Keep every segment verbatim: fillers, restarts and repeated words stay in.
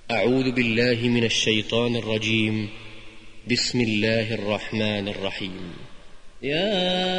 أعوذ بالله من الشيطان الرجيم. بسم الله الرحمن الرحيم. يا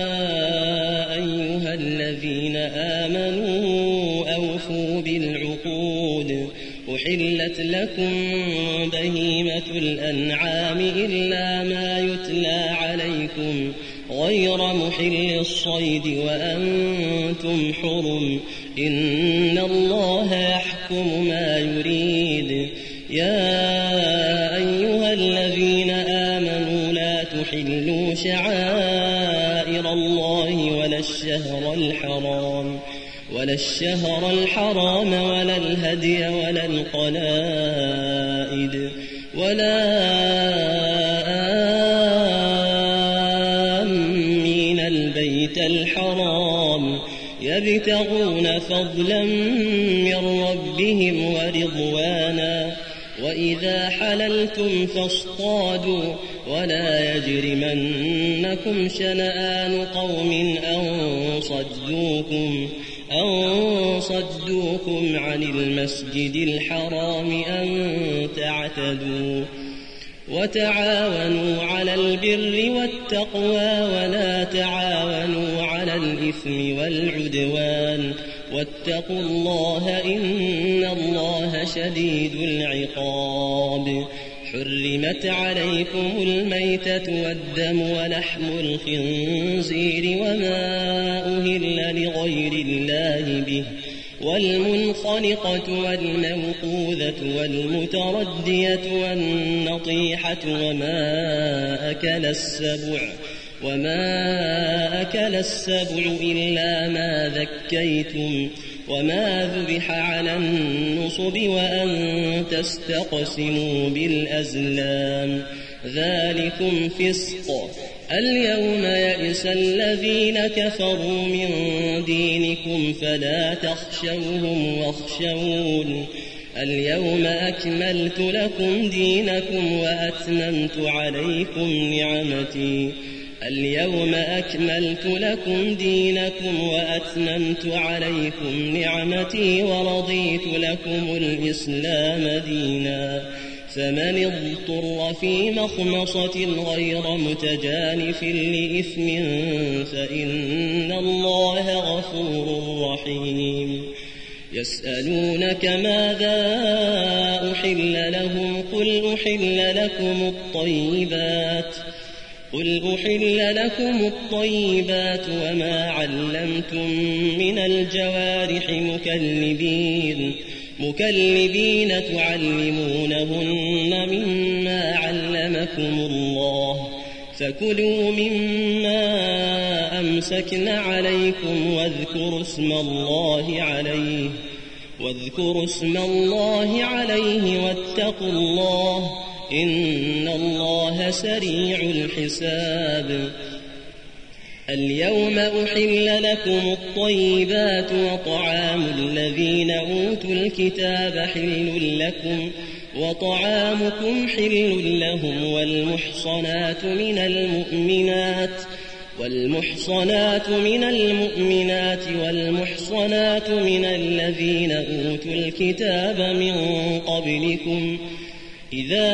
أيها الذين آمنوا أوفوا بالعقود أحلت لكم بهيمة الأنعام إلا ما يتلى عليكم غير محل الصيد وأنتم حرم إن الله يحكم ما يريد. يا أيها الذين آمنوا لا تحلوا شعائر الله ولا الشهر الحرام ولا الشهر الحرام ولا الهدي ولا القلائد ولا آمين البيت الحرام يبتغون فضلا من ربهم ورضوانا وإذا حللتم فاصطادوا ولا يجرمنكم شنآن قوم أن صدوكم أن صدوكم عن المسجد الحرام أن تعتدوا وتعاونوا على البر والتقوى ولا تعاونوا على الإثم والعدوان واتقوا الله إن الله شديد العقاب. حرمت عليكم الميتة والدم ولحم الخنزير وما أهل لغير الله به والمنخنقة والموقوذة والمتردية والنطيحة وما أكل السبع وما أكل السبع إلا ما ذكيتم وما ذبح على النصب وأن تستقسموا بالأزلام ذلكم فسق. اليوم يئس الذين كفروا من دينكم فلا تخشوهم واخشون اليوم أكملت لكم دينكم وأتممت عليكم نعمتي اليوم أكملت لكم دينكم وأتممت عليكم نعمتي ورضيت لكم الإسلام دينا. فمن اضطر في مخمصة غير متجانف لإثم فإن الله غفور رحيم. يسألونك ماذا أحل لهم قل أحل لكم الطيبات قل أحل لكم الطيبات وما علمتم من الجوارح مكلبين مكلبين تعلمونهن مما علمكم الله فكلوا مما أمسكن عليكم واذكروا اسم الله عليه واذكروا اسم الله عليه واتقوا الله إن الله سريع الحساب. اليوم أحل لكم الطيبات وطعام الذين أوتوا الكتاب حل لكم وطعامكم حل لهم والمحصنات من المؤمنات والمحصنات من المؤمنات والمحصنات من الذين أوتوا الكتاب من قبلكم إذا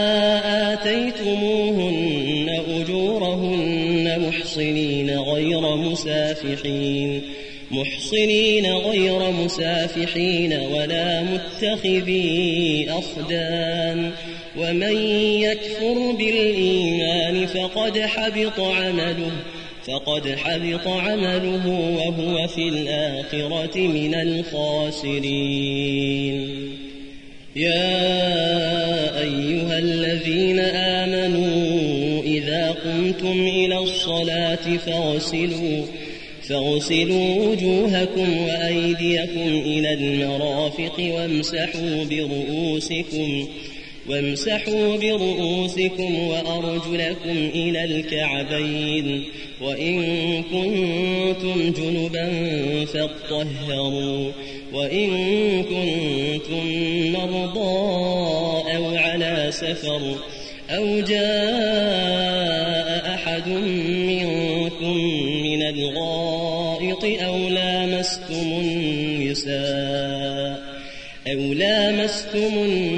آتيتموهن أجورهن محصنين غير مسافحين محصنين غير مسافحين ولا متخذي أخدان ومن يكفر بالإيمان فقد حبط عمله فقد حبط عمله وهو في الآخرة من الخاسرين. يا أيها الذين آمنوا إذا قمتم إلى الصلاة فاغسلوا فاغسلوا وجوهكم وأيديكم إلى المرافق وامسحوا برؤوسكم وامسحوا برؤوسكم وأرجلكم إلى الكعبين وإن كنتم جنبا فاطهروا وإن كنتم مرضى أو على سفر أو جاء أحد منكم من الغائط أو لامستم النساء أو لامستم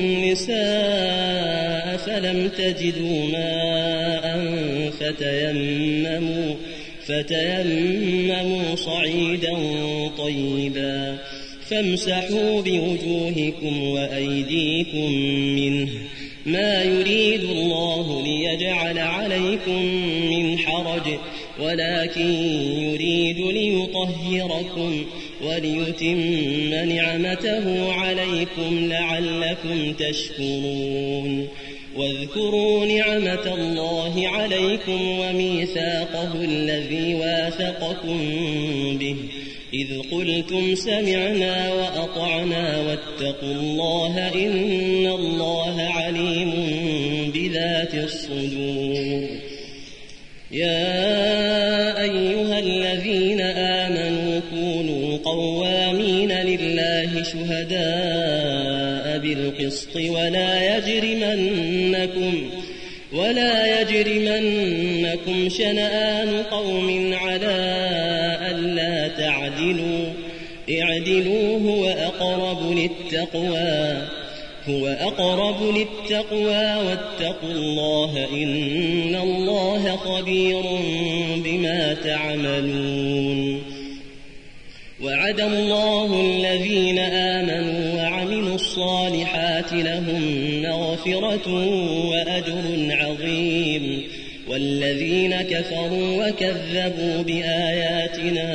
النساء فلم تجدوا ماء فتيمموا, فتيمموا صعيدا طيبا فامسحوا بوجوهكم وأيديكم منه ما يريد الله ليجعل عليكم من حرج ولكن يريد ليطهركم وليتم نعمته عليكم لعلكم تشكرون. واذكروا نعمة الله عليكم وميثاقه الذي واثقكم به إذ قلتم سمعنا وأطعنا واتقوا الله إن الله عليم بذات الصدور. يا أيها الذين آمنوا كونوا قوامين لله شهداء بالقسط ولا يجرمنكم ولا يجرمنكم شنآن قوم على ألا تعدلوا اعدلوا هو أقرب للتقوى هو أقرب للتقوى واتقوا الله إن الله خبير بما تعملون. وعد الله الذين آمنوا وعملوا الصالحات لهم مغفرة وأجر عظيم والذين كفروا وكذبوا بآياتنا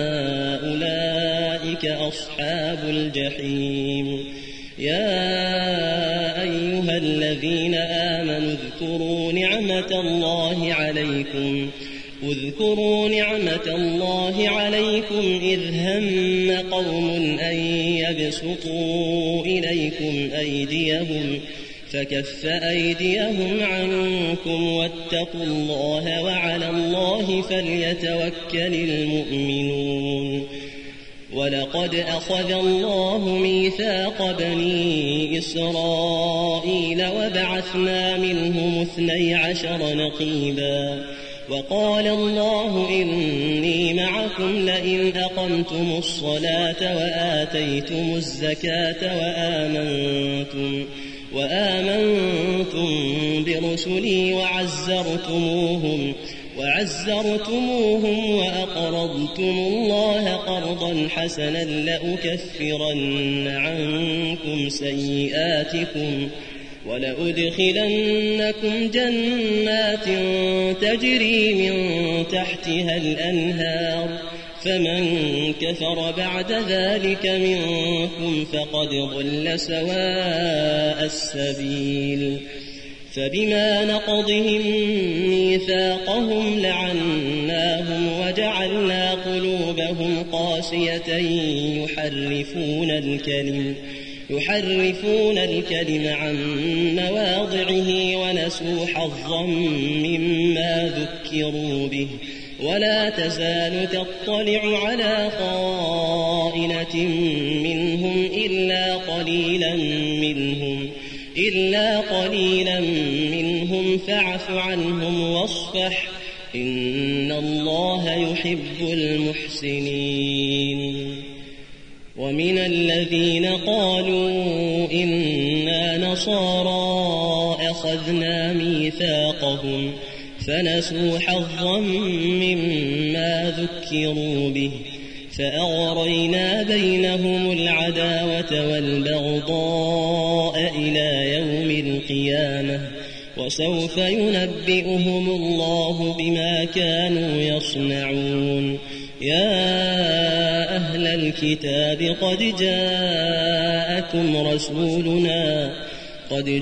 أولئك أصحاب الجحيم. يا أيها الذين آمنوا اذكروا نعمة الله عليكم اذكروا نعمة الله عليكم إذ هم قوم أن يبسطوا إليكم أيديهم فكف أيديهم عنكم واتقوا الله وعلى الله فليتوكل المؤمنون. ولقد أخذ الله ميثاق بني إسرائيل وبعثنا منهم اثني عشر نقيبا وقال الله إني معكم لئن أقمتم الصلاة وآتيتم الزكاة وآمنتم, وآمنتم برسلي وعزرتموهم وعزرتموهم وأقرضتم الله قرضا حسنا لأكفرن عنكم سيئاتكم ولأدخلنكم جنات تجري من تحتها الأنهار فمن كفر بعد ذلك منكم فقد ضل سواء السبيل. فبما نقضهم ميثاقهم لعناهم وجعلنا قلوبهم قاسية يحرفون الكلم يحرفون الكلم عن مواضعه ونسوا حظا مما ذكروا به ولا تزال تطلع على خائنة منهم إلا قليلا منهم إلا قليلا منهم فاعف عنهم واصفح إن الله يحب المحسنين. ومن الذين قالوا إنا نصارى أخذنا ميثاقهم فنسوا حظا مما ذكروا به فأغرينا بينهم العداوة والبغضاء إلى يوم القيامة وسوف ينبئهم الله بما كانوا يصنعون. يا أهل الكتاب قد جاءكم رسولنا قد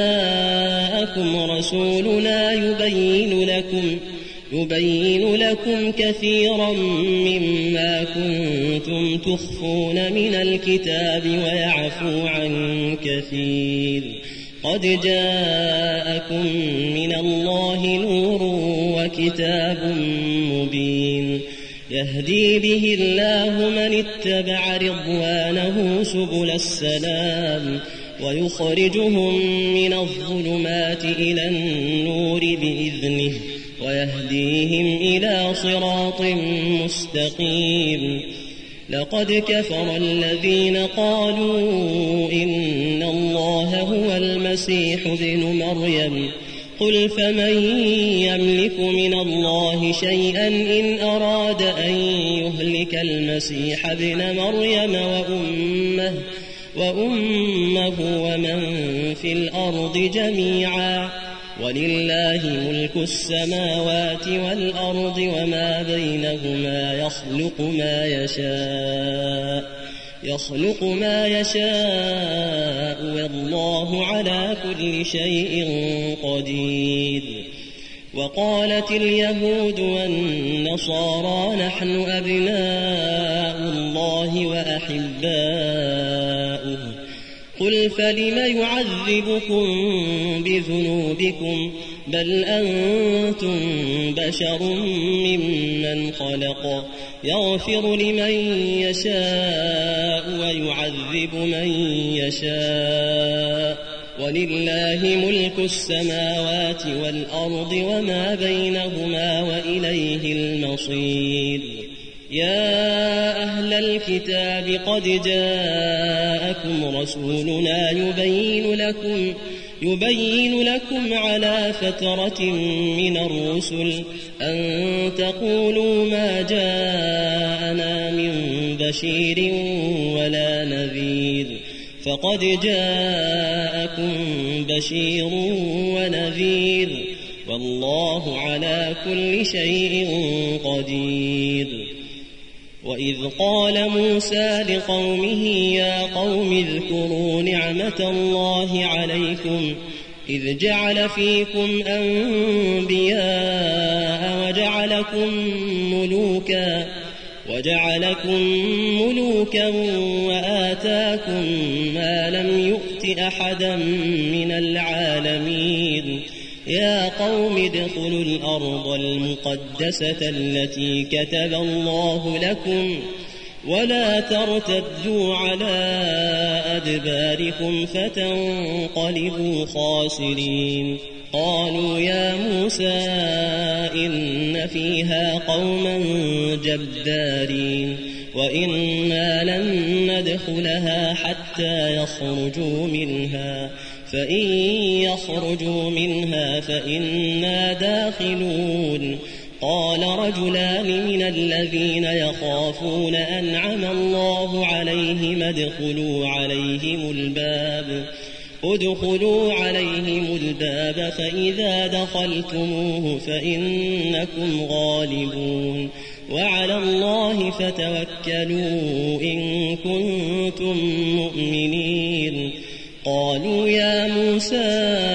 جاءكم رسولنا يبين لكم يبين لكم كثيرا مما كنتم تخفون من الكتاب ويعفو عن كثير. قد جاءكم من الله نور وكتاب مبين يهدي به الله من اتبع رضوانه سبل السلام ويخرجهم من الظلمات إلى النور بإذنه ويهديهم إلى صراط مستقيم. لقد كفر الذين قالوا إن الله هو المسيح ابن مريم قل فمن يملك من الله شيئا إن أراد أن يهلك المسيح ابن مريم وأمه, وأمه ومن في الأرض جميعا ولله ملك السماوات والأرض وما بينهما يخلق ما يشاء يخلق ما يشاء والله على كل شيء قدير. وقالت اليهود والنصارى نحن أبناء الله وأحباؤه قل فلم يعذبكم بذنوبكم بل أنتم بشر ممن خلق يغفر لمن يشاء ويعذب من يشاء ولله ملك السماوات والأرض وما بينهما وإليه المصير. يا أهل الكتاب قد جاءكم رسولنا يبين لكم يبين لكم على فترة من الرسل أن تقولوا ما جاءنا من بشير ولا نذير فقد جاءكم بشير ونذير والله على كل شيء قدير. وإذ قال موسى لقومه يا قوم اذكروا نعمة الله عليكم إذ جعل فيكم أنبياء وجعلكم ملوكا وجعلكم ملوكا وآتاكم ما لم يؤت أحدا من العالمين. يا قوم ادخلوا الأرض المقدسة التي كتب الله لكم ولا ترتدوا على أدباركم فتنقلبوا خاسرين. قالوا يا موسى إن فيها قوما جبارين وإنا لن ندخلها حتى يخرجوا منها فإن يخرجوا منها فإنا داخلون. قال رجلان من الذين يخافون أنعم الله عليهم ادخلوا عليهم الباب ادخلوا عليهم الباب فإذا دخلتموه فإنكم غالبون وعلى الله فتوكلوا إن كنتم مؤمنين. قالوا يا موسى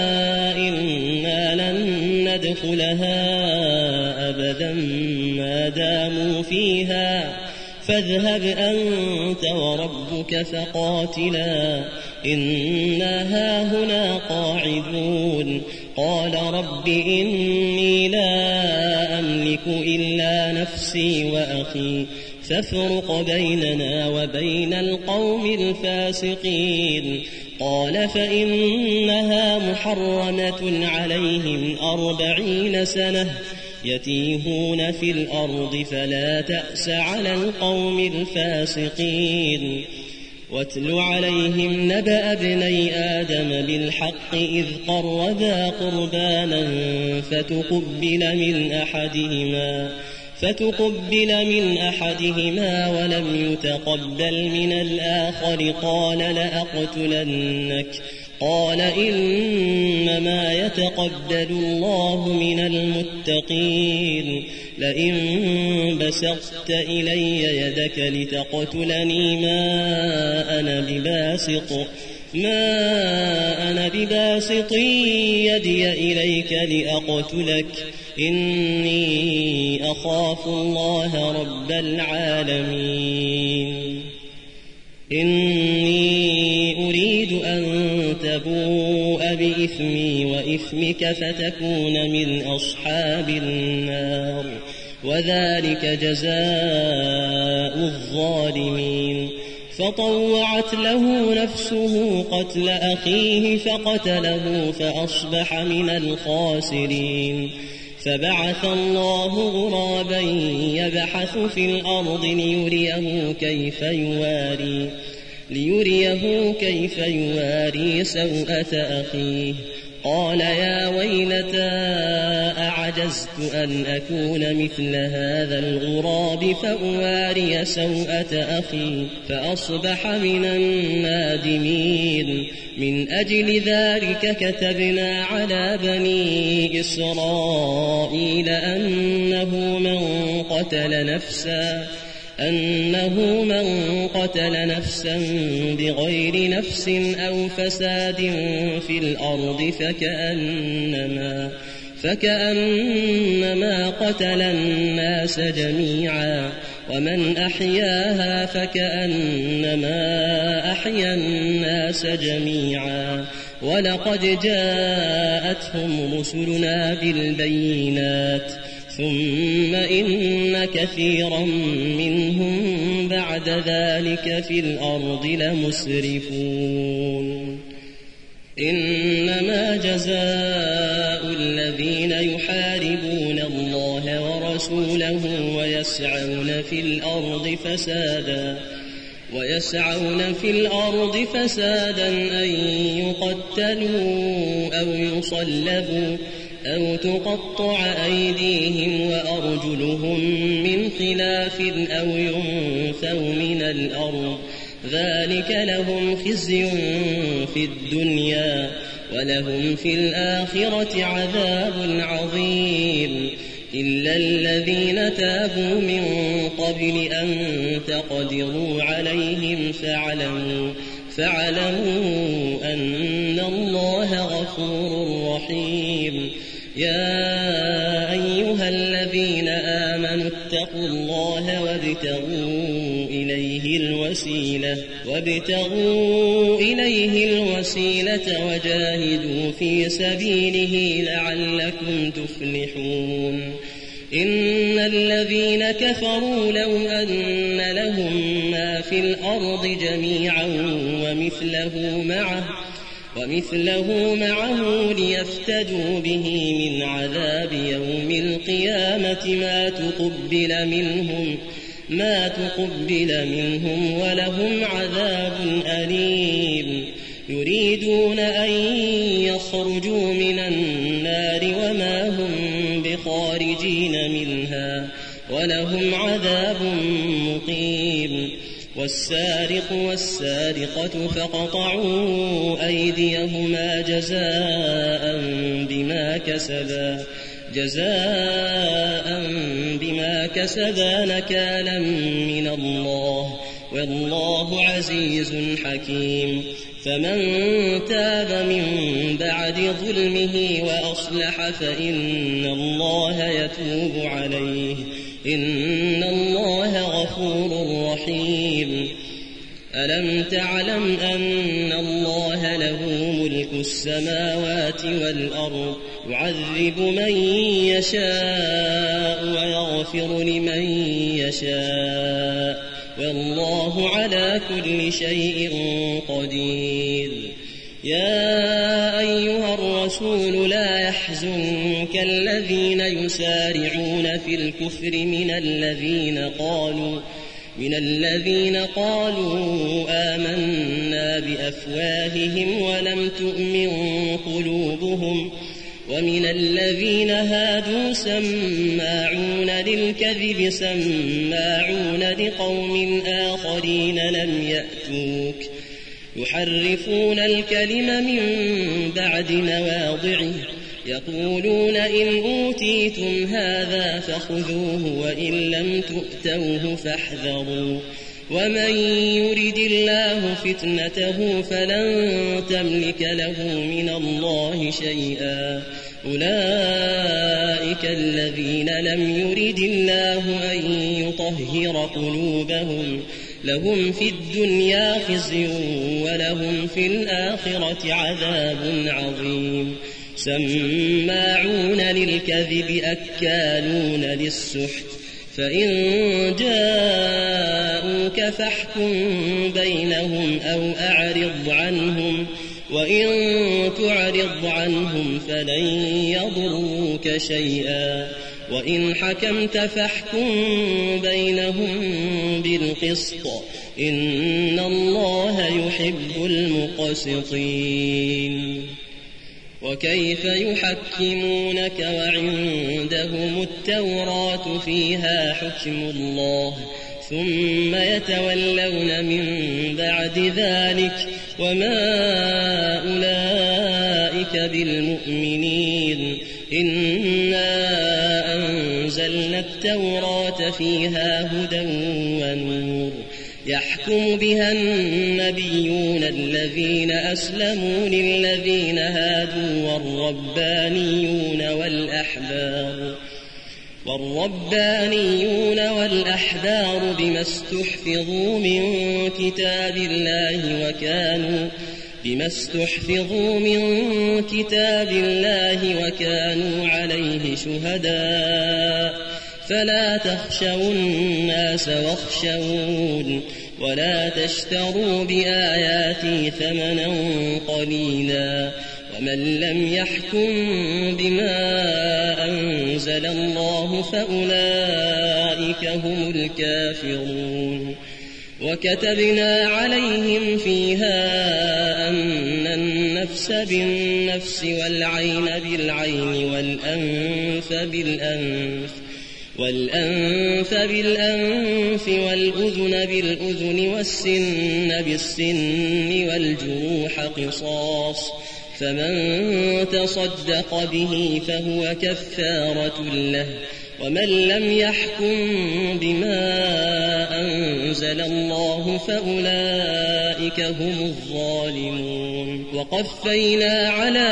إنا لن ندخلها أبدا ما داموا فيها فاذهب أنت وربك فقاتلا إنا هاهنا قاعدون. قال رب إني لا أملك إلا نفسي وأخي فافرق بيننا وبين القوم الفاسقين. قال فإنها محرمة عليهم أربعين سنة يتيهون في الأرض فلا تأس على القوم الفاسقين. واتل عليهم نبأ ابني آدم بالحق إذ قربا قربانا فتقبل من أحدهما فتقبل من أحدهما ولم يتقبل من الآخر قال لأقتلنك قال إنما يتقبل الله من المتقين. لئن بسطت إلي يدك لتقتلني ما أنا بباسط ما أنا بباسط يدي إليك لأقتلك إني أخاف الله رب العالمين. إني أريد أن تبوء بإثمي وإثمك فتكون من أصحاب النار وذلك جزاء الظالمين. فطوعت له نفسه قتل أخيه فقتله فأصبح من الخاسرين. فبعث الله غرابا يبحث في الأرض ليريه كيف يواري ليريه كيف يواري سوءة أخيه قال يا ويلتى أعجزت أن أكون مثل هذا الغراب فأواري سوءة أخي فأصبح من النادمين من أجل ذلك كتبنا على بني إسرائيل أنه من قتل نفسا أنه من قتل نفسا بغير نفس أو فساد في الأرض فكأنما فكأنما قتل الناس جميعا ومن أحياها فكأنما أحيا الناس جميعا ولقد جاءتهم رسلنا بالبينات ثم إن كثيرا منهم بعد ذلك في الأرض لمسرفون إنما جزاء الذين يحاربون الله ورسوله ويسعون في الأرض فسادا ويسعون في الأرض فسادا أن يقتلوا أو يصلبوا أو تقطع أيديهم وأرجلهم من خلاف أو ينفوا من الأرض ذلك لهم خزي في الدنيا ولهم في الآخرة عذاب عظيم إلا الذين تابوا من قبل أن تقدروا عليهم فاعلموا فاعلموا أن الله غفور رحيم يا أيها الذين آمنوا اتقوا الله وابتغوا إليه الوسيلة وابتغوا إليه الوسيلة وجاهدوا في سبيله لعلكم تفلحون إن الذين كفروا لو أن لهم ما في الأرض جميعا ومثله معه ومثله معه ليفتدوا به من عذاب يوم القيامة ما تقبل منهم ما تقبل منهم ولهم عذاب أليم يريدون أن يخرجوا من النار وما هم بخارجين منها ولهم عذاب مقيم والسارق والسارقة فقطعوا أيديهما جزاء بما كسبا جزاء بما كسبا نكالا من الله والله عزيز حكيم فمن تاب من بعد ظلمه وأصلح فإن الله يتوب عليه إن الله غفور رحيم ألم تعلم أن الله له ملك السماوات والأرض يعذب من يشاء ويغفر لمن يشاء والله على كل شيء قدير يا أيها الرسول لا يحزنك الذين يسارعون في الكفر من الذين قالوا من الذين قالوا آمنا بأفواههم ولم تؤمن قلوبهم ومن الذين هادوا سماعون للكذب سماعون لقوم آخرين لم يأتوك يحرفون الكلم من بعد مواضعه يقولون إن أوتيتم هذا فخذوه وإن لم تؤتوه فاحذروا ومن يرد الله فتنته فلن تملك له من الله شيئا أولئك الذين لم يرد الله أن يطهر قلوبهم لهم في الدنيا خزي ولهم في الآخرة عذاب عظيم سماعون للكذب أكالون للسحت فإن جاءوك فاحكم بينهم أو أعرض عنهم وإن تعرض عنهم فلن يضروك شيئا وإن حكمت فاحكم بينهم بالقسط إن الله يحب المقسطين. وكيف يحكمونك وعندهم التوراة فيها حكم الله ثم يتولون من بعد ذلك وما أولئك بالمؤمنين. إنا أنزلنا التوراة فيها هدى ونور يحكم بها النبيون الذين أسلموا للذين هادوا والربانيون والأحبار والربانيون والأحبار بما استحفظوا من كتاب الله وكانوا بما استحفظوا من كتاب الله وكانوا عليه شهداء فلا تخشوا الناس واخشون ولا تشتروا بآياتي ثمنا قليلا ومن لم يحكم بما أنزل الله فأولئك هم الكافرون. وكتبنا عليهم فيها أن النفس بالنفس والعين بالعين والأنف بالأنف والأنف بالأنف والأذن بالأذن والسن بالسن والجروح قصاص فمن تصدق به فهو كفارة له ومن لم يحكم بما أنزل الله فأولئك هم الظالمون. وقفينا على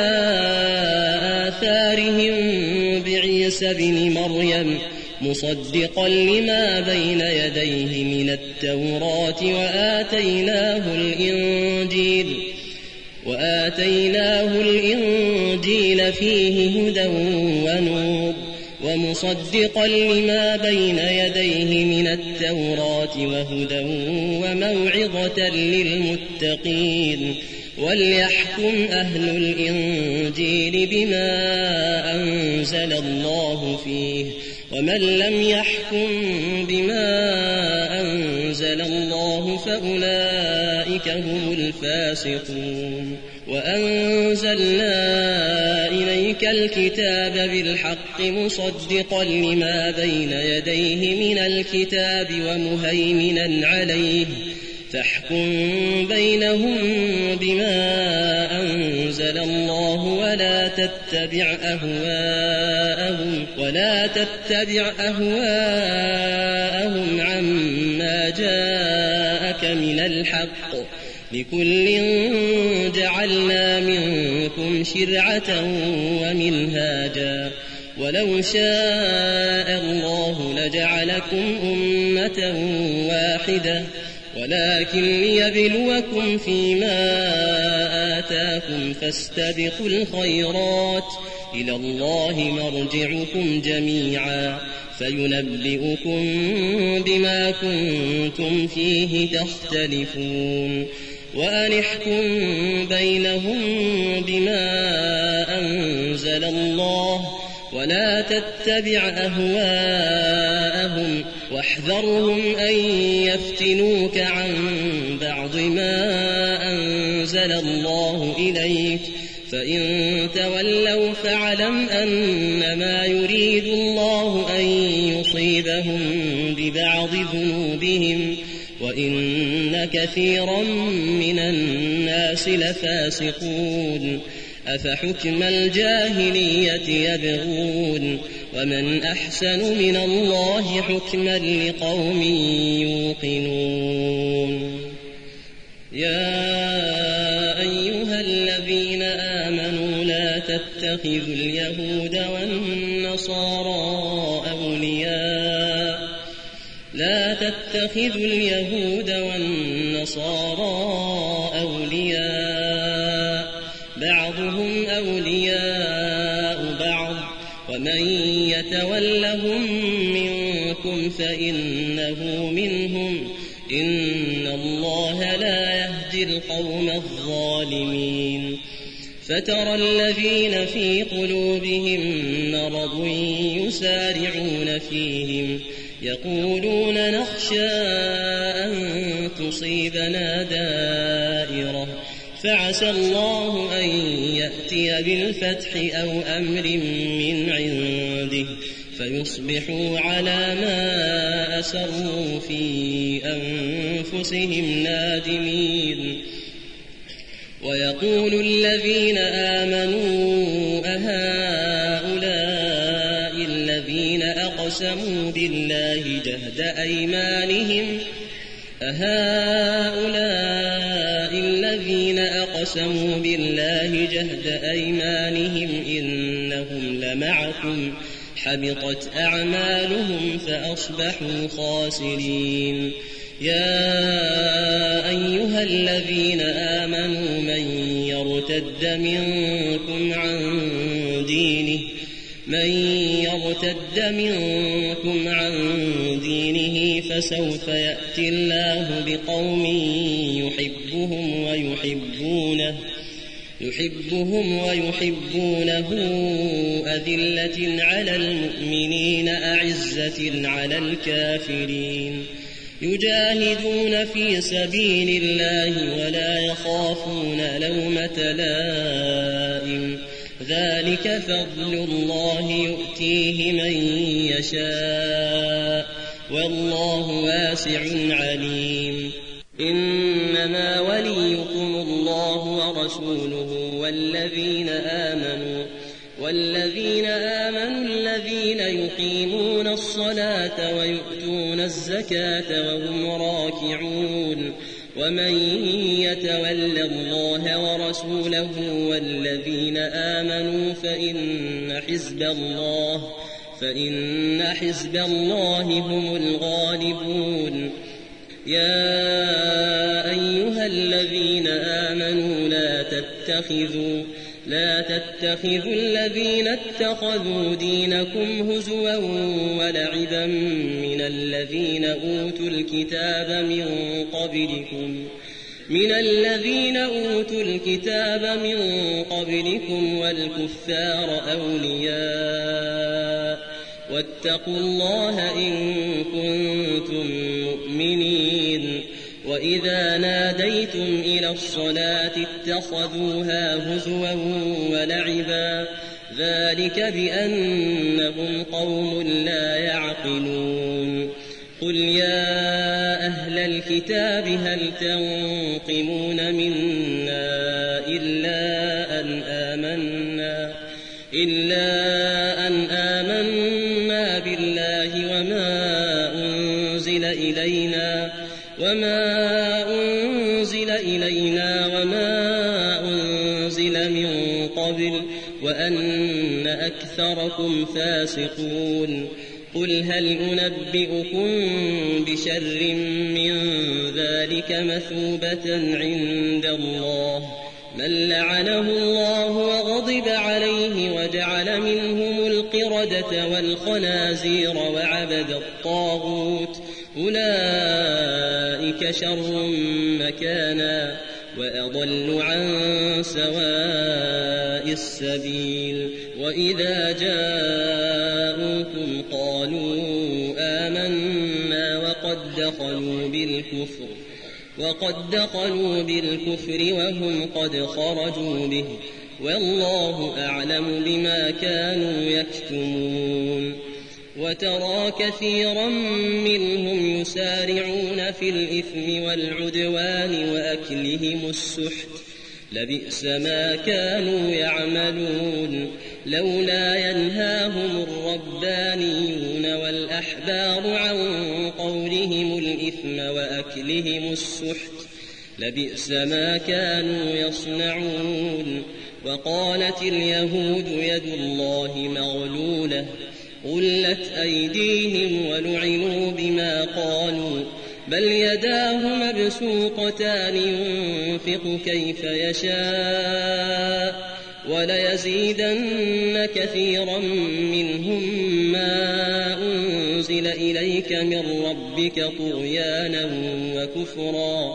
آثارهم بعيسى ابن مريم مصدقا لما بين يديه من التوراة وآتيناه الإنجيل وآتيناه الإنجيل فيه هدى ونور ومصدقا لما بين يديه من التوراة وهدى وموعظة للمتقين. وليحكم أهل الإنجيل بما أنزل الله فيه ومن لم يحكم بما أنزل الله فأولئك هم الفاسقون. وأنزلنا إليك الكتاب بالحق مصدقا لما بين يديه من الكتاب ومهيمنا عليه فاحكم بينهم بما أنزل الله ولا تتبع أهواءهم ولا تتبع أهواءهم عما جاءك من الحق لكل جعلنا منكم شرعة ومنهاجا ولو شاء الله لجعلكم أمة واحدة ولكن ليبلوكم فيما آتاكم فاستبقوا الخيرات إلى الله مرجعكم جميعا فينبئكم بما كنتم فيه تختلفون. وأن احكم بينهم بما أنزل الله ولا تتبع أهواءهم واحذرهم أن يفتنوك عن بعض ما أنزل الله إليك فإن تولوا فاعلم أنما يريد الله أن يصيبهم ببعض ذنوبهم وإن كثيرا من الناس لفاسقون. أفحكم الجاهلية يبغون ومن أحسن من الله حكما لقوم يوقنون. يا أيها الذين آمنوا لا تتخذوا اليهود والنصارى أولياء لا تتخذوا اليهود والنصارى أولياء بعضهم أولياء بعض ومن يتولهم منكم فإنه منهم إن الله لا يهدي تهدي القوم الظالمين فترى الذين في قلوبهم مرض يسارعون فيهم يقولون نخشى أن تصيبنا دائرة فعسى الله أن يأتي بالفتح أو أمر من عنده فيصبحوا على ما أسروا في أنفسهم نادمين ويقول الذين آمنوا أهؤلاء الذين أقسموا بالله جهد أيمانهم أهؤلاء الذين أقسموا بالله جهد أيمانهم إنهم لمعكم حبطت أعمالهم فأصبحوا خاسرين يا أيها الذين آمنوا من يرتد منكم عن دينه من يرتد منكم عن دينه فسوف يأتي الله بقوم يحبهم ويحبونه يحبهم ويحبونه أذلة على المؤمنين أعزة على الكافرين يجاهدون في سبيل الله ولا يخافون لومة لائم ذلك فضل الله يؤتيه من يشاء والله واسع عليم إنما وليكم الله ورسوله والذين آمنوا والذين آمنوا الذين يقيمون الصلاة ويؤتون الزكاة وهم راكعون ومن يتول الله ورسوله والذين آمنوا فإن حزب الله فإن حزب الله هم الغالبون يا أيها الذين آمنوا لا تتخذوا لا تتخذوا الذين اتخذوا دينكم هزوا ولعبا من الذين أوتوا الكتاب من قبلكم من الذين أوتوا الكتاب من قبلكم والكفار أولياء واتقوا الله إن كنتم مؤمنين وإذا ناديتم إلى الصلاة اتخذوها هزوا ولعبا ذلك بأنهم قوم لا يعقلون قل يا أهل الكتاب هل تنقمون منا إلا أن آمنا إلا أن آمنا بالله وما أنزل إلينا وما أنزل إلينا وما أنزل من قبل وأن أكثركم فاسقون قل هل أنبئكم بشر من ذلك مثوبة عند الله من لعنه الله وغضب عليه وجعل منهم القردة والخنازير وعبد الطاغوت أولئك شر مكانا وأضل عن سواء السبيل وإذا جاءوكم قالوا آمنا وقد دخلوا بالكفر وقد دخلوا بالكفر وهم قد خرجوا به والله أعلم بما كانوا يكتمون وترى كثيرا منهم يسارعون في الإثم والعدوان وأكلهم السحت لبئس ما كانوا يعملون لولا ينهاهم الربانيون والأحبار عن قولهم الإثم وأكلهم السحت لبئس ما كانوا يصنعون وقالت اليهود يد الله مغلولة غلت أيديهم ولعنوا بما قالوا بل يداه مبسوطتان ينفق كيف يشاء وليزيدن كثيرا منهم ما أنزل إليك من ربك طغيانا وكفرا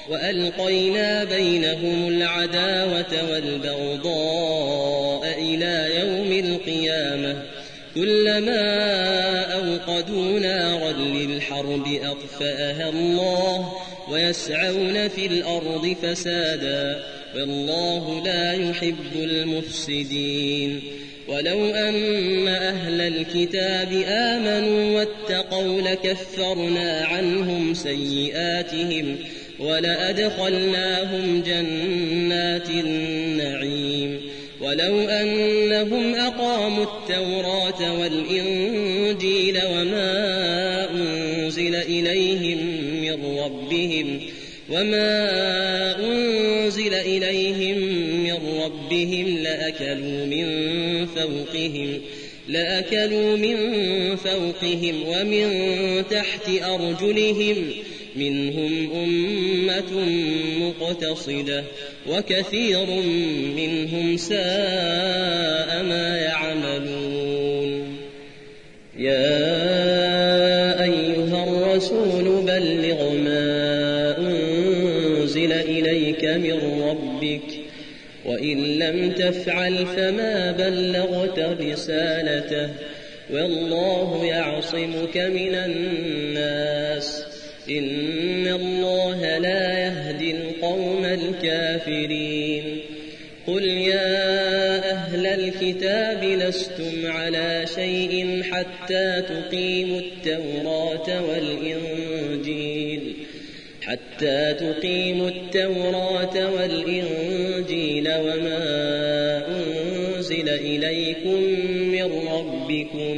وألقينا بينهم العداوة والبغضاء إلى يوم القيامة كلما أوقدوا نارا للحرب أطفأها الله ويسعون في الأرض فسادا والله لا يحب المفسدين ولو أن أهل الكتاب آمنوا واتقوا لكفرنا عنهم سيئاتهم ولأدخلناهم جنات النعيم ولو أنهم أقاموا التوراة والإنجيل وما أنزل إليهم من ربهم وما أنزل إليهم من ربهم لأكلوا من فوقهم لأكلوا من فوقهم ومن تحت أرجلهم منهم أمة مقتصدة وكثير منهم ساء ما يعملون يا أيها الرسول بلغ ما أنزل إليك من ربك وإن لم تفعل فما بلغت رسالته والله يعصمك من الناس إن الله لا يهدي القوم الكافرين قل يا أهل الكتاب لستم على شيء حتى تقيموا التوراة والإنجيل حتى تقيموا التوراة والإنجيل وما أنزل إليكم من ربكم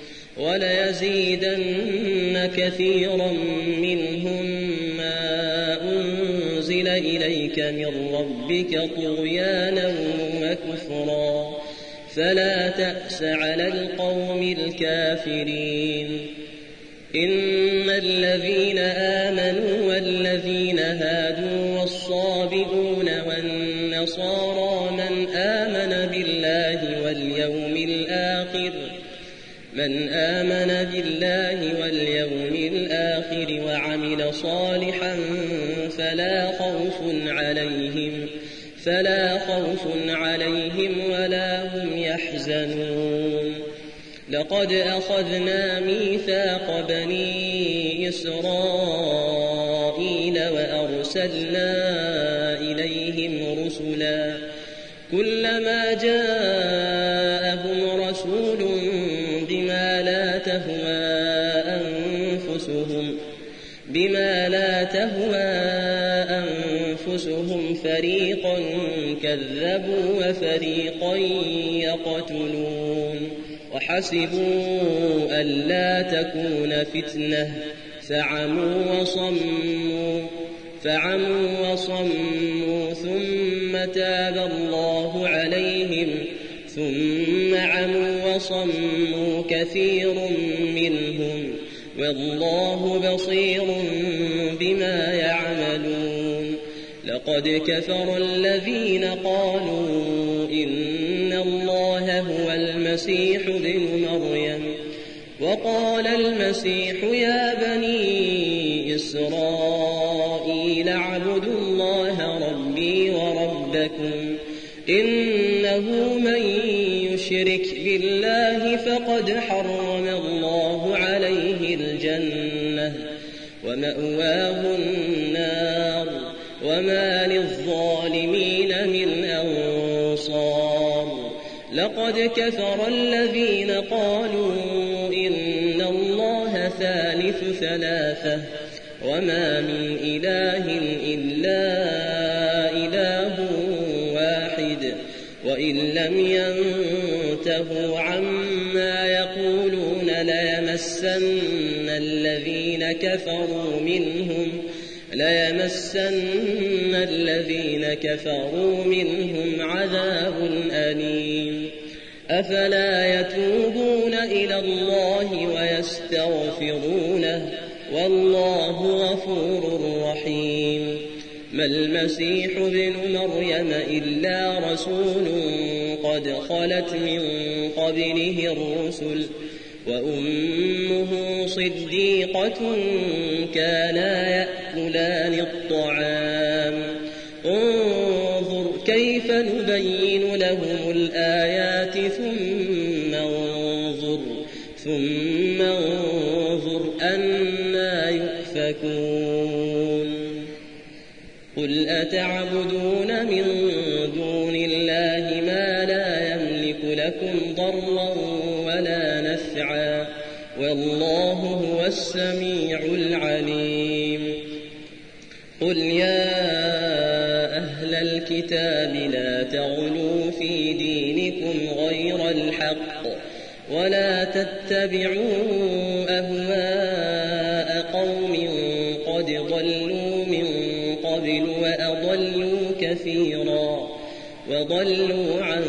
وليزيدن كثيرا منهم ما أنزل إليك من ربك طغيانا وكفرا فلا تأس على القوم الكافرين إن الذين آمنوا والذين هادوا والصابئون والنصارى من آمن بالله واليوم الآخر من آمن بالله واليوم الآخر وعمل صالحا فلا خوف عليهم فلا خوف عليهم ولا هم يحزنون لقد أخذنا ميثاق بني إسرائيل وأرسلنا إليهم رسلا كلما جاءهم رسول بما لا تهوى أنفسهم بما لا تهوى أنفسهم فريقا كذبوا وفريقا يقتلون وحسبوا ألا تكون فتنة فعموا وصموا فعموا وصموا ثم تاب الله عليهم ثم عموا وصموا كثير منهم والله بصير بما يعملون لقد كفر الذين قالوا إن الله هو المسيح ابن مريم وقال المسيح يا بني إسرائيل اعبدوا الله ربي وربكم إنه من يشرك بالله فقد حرم الله عليه الجنة ومأواه النار وما للظالمين من أنصار لقد كفر الذين قالوا إن الله ثالث ثلاثة وما من إله إلا إله واحد وإن لم ينتهوا عما يقولون ليمسن الذين كفروا منهم ليمسن الذين كفروا منهم عذاب أليم أفلا يتوبون إلى الله ويستغفرونه والله غفور رحيم ما المسيح ابن مريم إلا رسول قد خلت من قبله الرسل وأمه صديقة كانا يأكلان الطعام انظر كيف نبين لهم الآيات ثم انظر ثم انظر أنا يؤفكون قل أتعبدون من دون الله ما لا يملك لكم ضرا ولا نفعا والله هو السميع العليم قل يا أهل الكتاب لا تغلوا في دينكم غير الحق ولا تتبعوا أهواء قوم قد ضلوا من قبل وأضلوا كثيرا وضلوا عن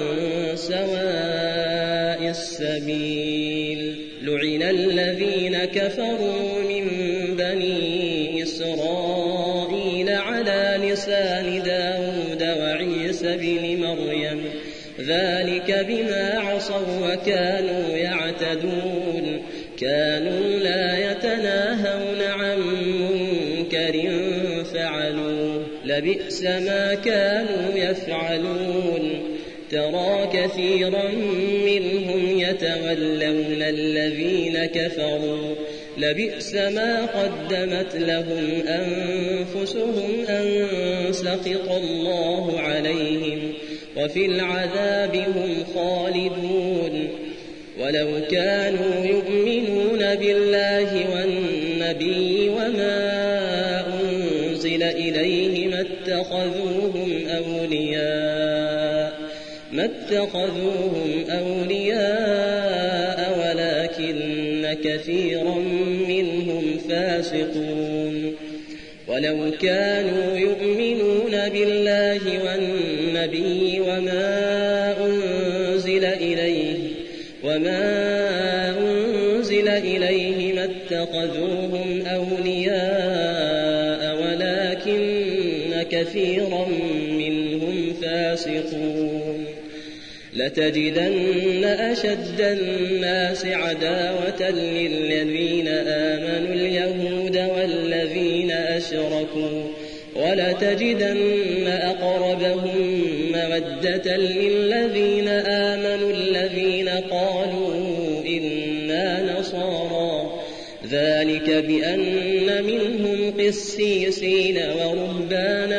سواء السبيل لعن الذين كفروا من بني إسرائيل على لسان داود وعيسى بن مريم ذلك بما عصوا وكانوا يعتدون كانوا لا يتناهون عن منكر فعلوه لبئس ما كانوا يفعلون ترى كثيرا منهم يتولون الذين كفروا لبئس ما قدمت لهم أنفسهم أن سخط الله عليهم وفي العذاب هم خالدون ولو كانوا يؤمنون بالله والنبي وما أنزل إليه ما اتخذوهم أولياء ما اتخذوهم أولياء ولكن كثيرا منهم فاسقون ولو كانوا يؤمنون بالله والنبي وما أنزل إليه وما أنزل إليه ما اتخذوهم أولياء ولكن كثيرا منهم فاسقون لتجدن أشد الناس عداوة للذين آمنوا اليهود والذين أشركوا ولتجدن أقربهم مودة للذين آمنوا الذين قالوا إنا نصارى ذلك بأن منهم قسيسين ورهبانا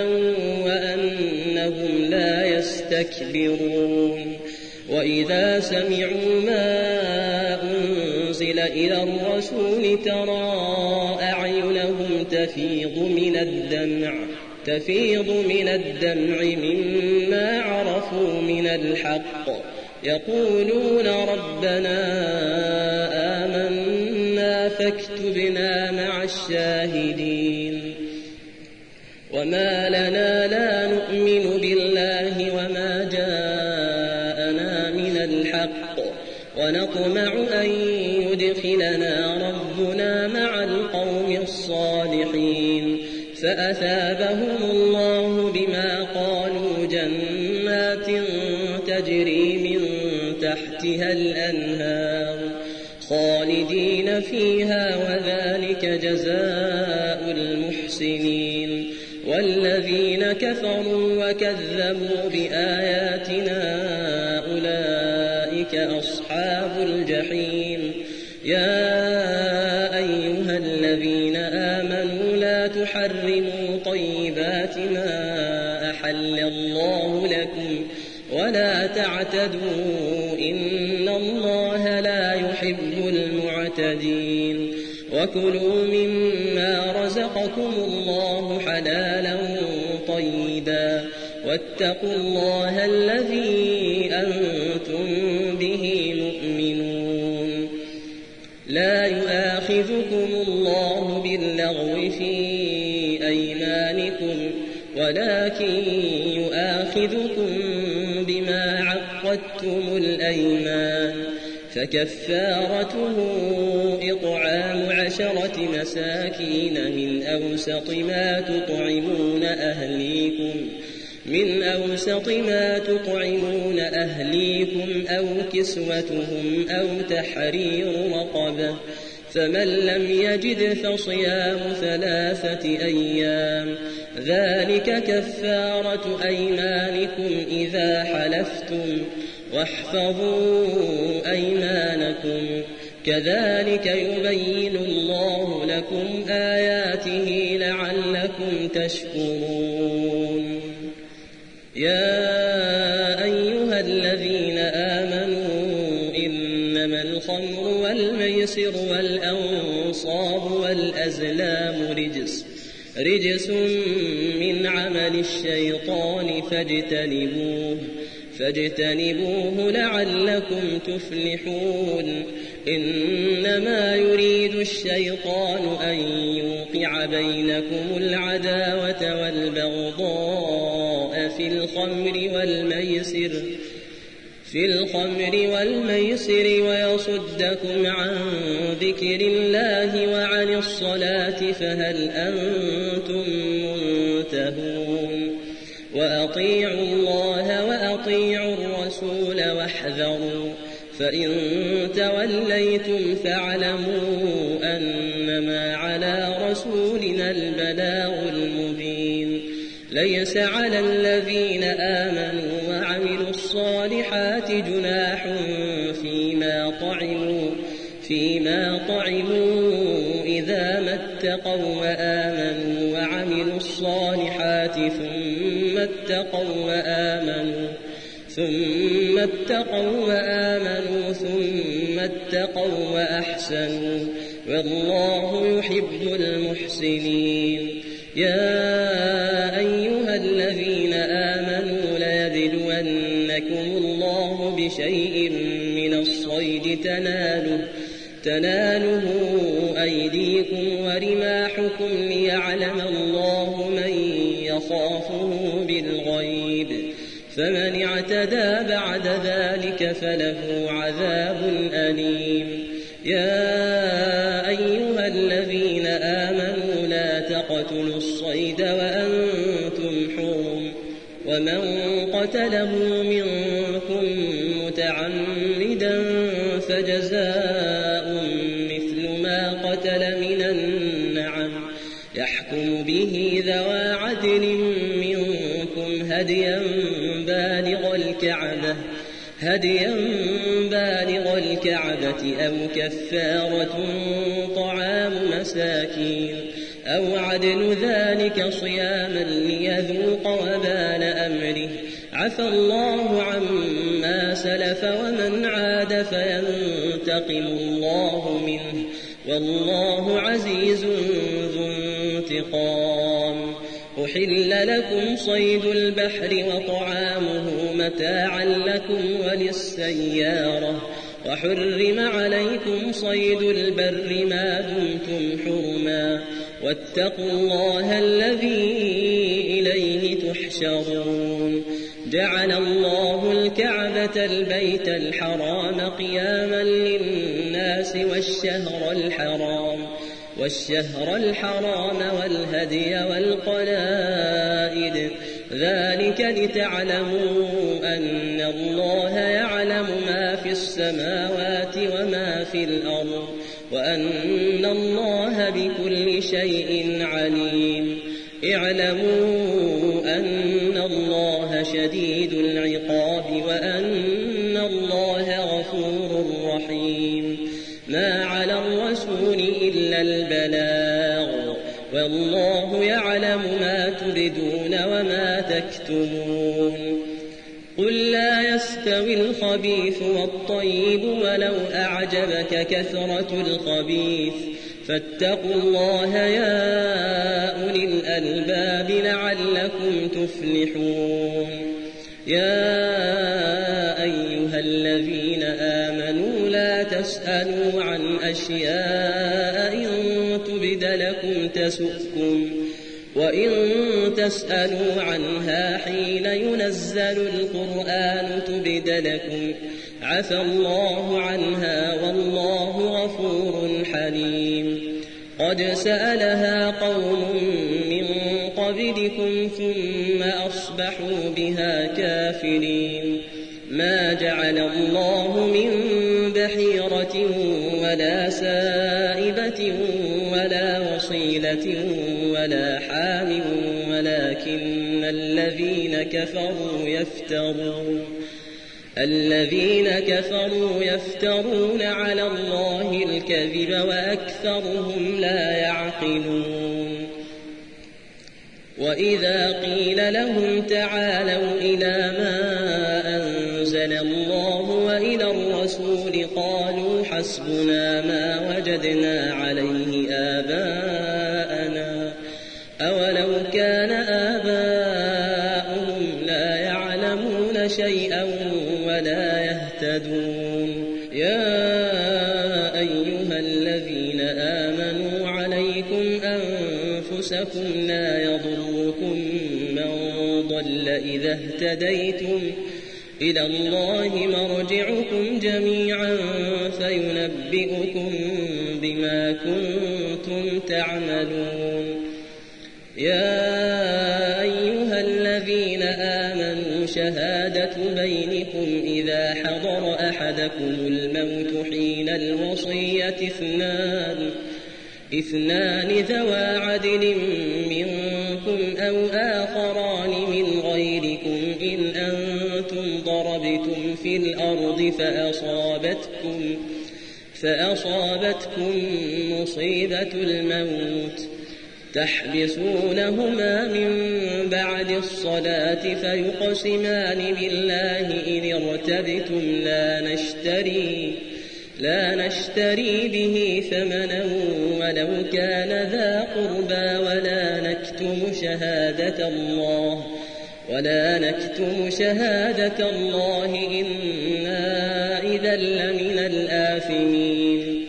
وأنهم لا يستكبرون وإذا سمعوا ما أنزل إلى الرسول ترى أعينهم تفيض من الدمع تفيض من الدمع مما عرفوا من الحق يقولون ربنا آمنا فاكتبنا مع الشاهدين وما لنا لا نؤمن بالله وما جاءنا من الحق ونطمع أن يدخلنا ربنا مع القوم الصالحين فأثابهم الله بما قالوا جنات تجري من تحتها الأنهار خالدين فيها وذلك جزاء المحسنين والذين كفروا وكذبوا بآياتنا أولئك أصحاب الجحيم يا أيها الذين آمنوا لا تحرموا طيبات ما أحل الله لكم ولا تعتدوا إن الله لا يحب المعتدين وكلوا مما رزقكم الله حلالا طيبا واتقوا الله الذي أنتم به مؤمنون لا يؤاخذكم الله باللغو في أيمانكم ولكن يؤاخذكم بما عقدتم الأيمان فكفارته إطعام عشرة مساكين من أوسط ما تطعمون أهليكم من أوسط ما تطعمون أهليكم أو كسوتهم أو تحرير رقبة، فمن لم يجد فصيام ثلاثة أيام، ذلك كفارة أيمانكم إذا حلفتم، واحفظوا أيمانكم، كذلك يبين الله لكم آياته لعلكم تشكرون. يا أيها الذين آمنوا إنما الخمر والميسر والأنصاب والأزلام رجس رجس من عمل الشيطان فاجتنبوه فاجتنبوه لعلكم تفلحون. إنما يريد الشيطان أن يوقع بينكم العداوة والبغضاء في الخمر والميسر في الخمر والميسر ويصدكم عن ذكر الله وعن الصلاة فهل أنتم منتهون. وأطيعوا الله وأطيعوا الرسول واحذروا، فإن توليتم فاعلموا أنما على رسولنا البلاغ المبين. ليس على الذين آمنوا وعملوا الصالحات جناح فيما طعموا فيما طعموا إذا ما اتقوا وآمنوا وعملوا الصالحات ثم اتقوا وآمنوا ثم اتقوا وآمنوا ثم اتقوا وأحسنوا، والله يحب المحسنين. يا أيها الذين آمنوا ليبلونكم الله بشيء من الصيد تناله تناله أيديكم ورماحكم ليعلم الله من يخافه بالغيب، فمن اعتدى بعد ذلك فله عذاب أليم. يا أيها الذين آمنوا لا تقتلوا الصيد وأنتم حرم، ومن قتله منكم متعمدا فجزاء مثل ما قتل من النعم، يحكم به ذوى عدل منكم هديا بالغ الكعبة هديا بالغ الكعبة أو كفارة طعام مساكين أو عدل ذلك صياما ليذوق وبال أمره. عفى الله عما سلف ومن عاد فينتقم الله منه، والله عزيز ذو انتقام. أحل لكم صيد البحر وطعامه متاعا لكم وللسيارة، وحرم عليكم صيد البر ما دمتم حرما، واتقوا الله الذي إليه تحشرون. جعل الله الكعبة البيت الحرام قياما للناس والشهر الحرام والشهر الحرام والهدي والقلائد، ذلك لتعلموا أن الله يعلم ما في السماوات وما في الأرض، وأن الله بكل شيء عليم. اعلموا أن الله شديد العقاب وأن الله غفور رحيم. ما على الرسول إلا البلاغ، والله يعلم ما تبدون وما تكتمون. قل لا يستوي الخبيث والطيب ولو أعجبك كثرة الخبيث، فاتقوا الله يا أولي الألباب لعلكم تفلحون. يا أيها الذين آمنوا لا تسألوا عن أشياء إن تبد لكم تسؤكم، وإن تسألوا عنها حين ينزل القرآن تبد لكم عفى الله عنها والله غفور حليم. قد سألها قوم من قبلكم ثم أصبحوا بها كافرين ما جعل الله من بحيرة ولا سائبة ولا وصيلة ولا حام ولكن الذين كفروا يفترون الذين كفروا يفترون على الله الكذب وأكثرهم لا يعقلون وإذا قيل لهم تعالوا إلى ما أنزل الله وإلى الرسول قالوا حسبنا ما وجدنا عليه آباءنا أولو كان آباؤهم لا يعلمون شيئا ولا يهتدون يا أيها الذين آمنوا عليكم أنفسكم لا يضركم من ضل إذا اهتديتم إلى الله مرجعكم جميعا فينبئكم بما كنتم تعملون يا أيها الذين آمنوا شهادة بينكم إذا حضر أحدكم الموت حين الوصية اثنان اثنان ذوى عدل منكم أو آخران من غيركم إن أنتم ضربتم في الأرض فأصابتكم فأصابتكم مصيبة الموت تحبسونهما من بعد الصلاة فيقسمان بالله إن ارتبتم لا نشتري لا نشتري به ثمنا ولو كان ذا قربى ولا نكتم شهادة الله ولا نكتم شهادة الله إنا إذا لمن الآثمين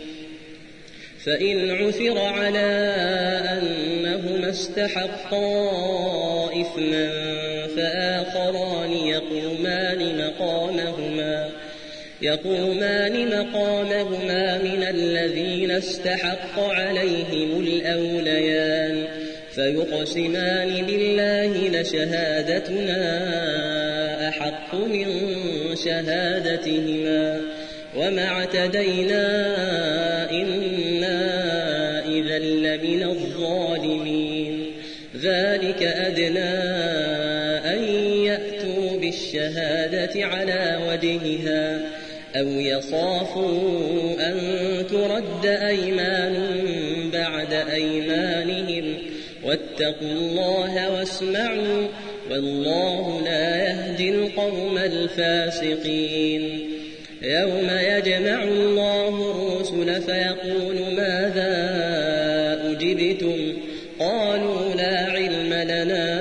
فإن عثر على أنهما استحقا إثما فآخران يقومان مقامهما يقومان مقامهما من الذين استحق عليهم الأوليان فيقسمان بالله لشهادتنا أحق من شهادتهما وما اعتدينا إنا إذا لمن الظالمين ذلك أدنى أن يأتوا بالشهادة على وجهها أو يخافوا أن ترد أيمان بعد أيمانهم واتقوا الله واسمعوا والله لا يهدي القوم الفاسقين يوم يجمع الله الرسل فيقول ماذا أجبتم قالوا لا علم لنا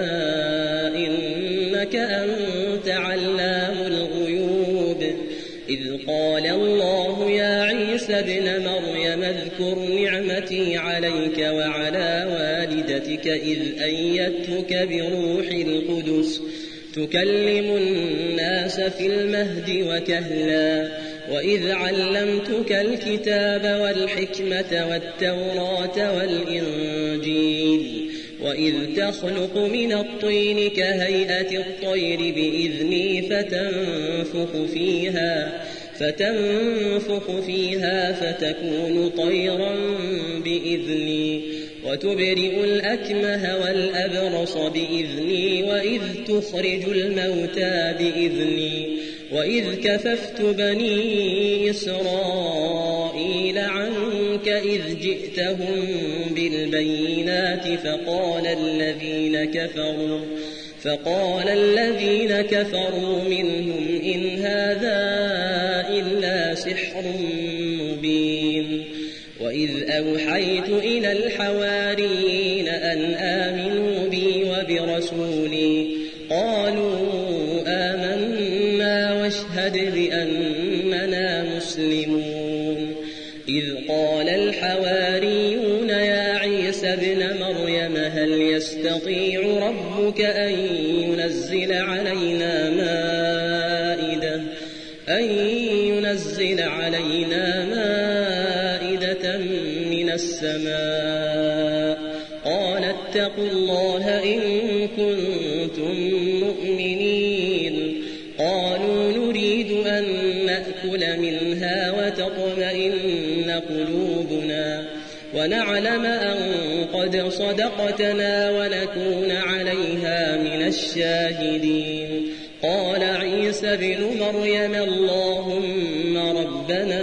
إنك أنت علام الغيوب إذ قال الله يا عيسى ابن مريم اذكر نعمتي عليك وعلى والدتك إذ أيدتك بروح القدس تكلم الناس في المهد وكهلا وإذ علمتك الكتاب والحكمة والتوراة والإنجيل وإذ تخلق من الطين كهيئة الطير بإذني فتنفخ فيها فتنفخ فيها فتكون طيرا بإذني وتبرئ الأكمه والأبرص بإذني وإذ تخرج الموتى بإذني وإذ كففت بني إسرائيل عنك إذ جئتهم بالبينات فقال الذين كفروا فقال الذين كفروا منهم إن هذا إلا سحر مبين وإذ أوحيت إلى الحواريين أن آمنوا بي وبرسولي قالوا آمنا واشهد بأننا مسلمون إذ قال الحواريون يا عيسى ابن مريم هل يستطيع ربك أن ينزل علينا مائدة أن ينزل علينا مائدة من السماء قال واتقوا الله إن كنتم مؤمنين قالوا نريد أن نأكل منها وتطمئن قلوبنا ونعلم أن قد صدقتنا ونكون عليها من الشاهدين قال عيسى ابن مريم اللهم ربنا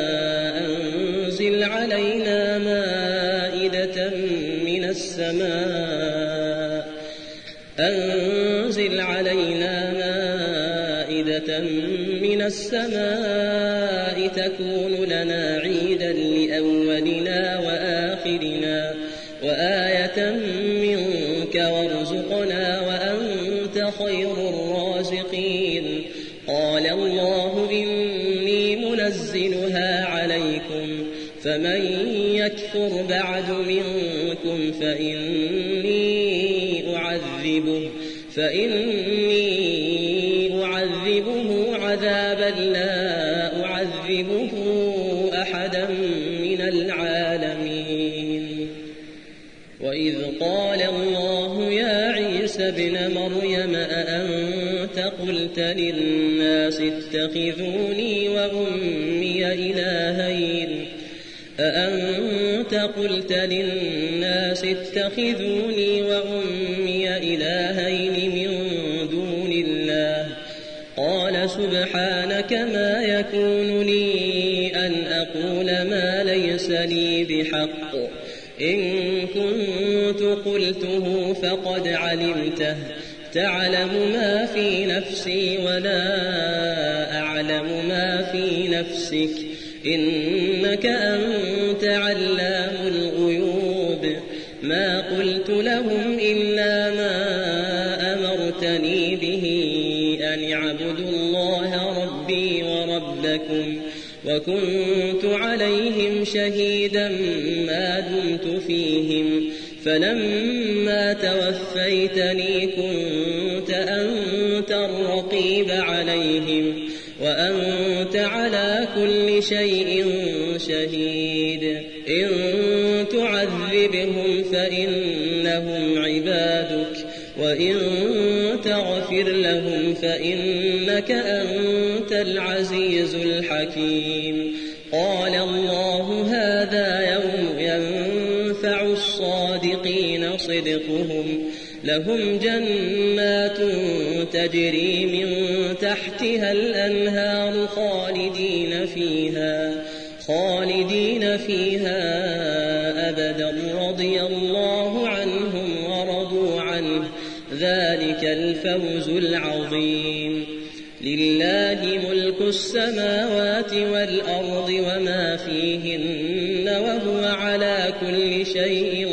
أنزل علينا مائدة من السماء أنزل علينا مائدة من السماء تكون لنا عيدا لأولنا وآخرنا وآية منك وارزقنا وأنت خير الرازقين قال الله إني منزلها عليكم فمن يكفر بعد منكم فإني أعذبه فإني أعذبه عذابا لا أعذبه أحدا من العالمين وإذ قال الله يا عيسى ابن مريم أأنت قلت للناس اتخذوني وأمي إلهين أأنت قلت للناس اتخذوني وأمي إلهين من دون الله قال سبحانك ما يكون لي أن أقول ما ليس لي بحق إن كنت قلته فقد علمته تعلم ما في نفسي ولا أعلم ما في نفسك إنك أنت علام الغيوب ما قلت لهم إلا ما أمرتني به أن اعبدوا الله ربي وربكم وكنت عليهم شهيدا ما دمت فيهم فلما توفيتني كنت أنت الرقيب عليهم وأنت على كل شيء شهيد إن تعذبهم فإنهم عبادك وإن تغفر لهم فإنك أنت العزيز الحكيم قال الله هذا يوم ينفع الصادقين صدقهم لهم جنات تجري من تحتها الأنهار خالدين فيها خالدين فيها أبدا رضي الله عنهم ورضوا عنه ذلك الفوز العظيم لله ملك السماوات والأرض وما فيهن وهو على كل شيء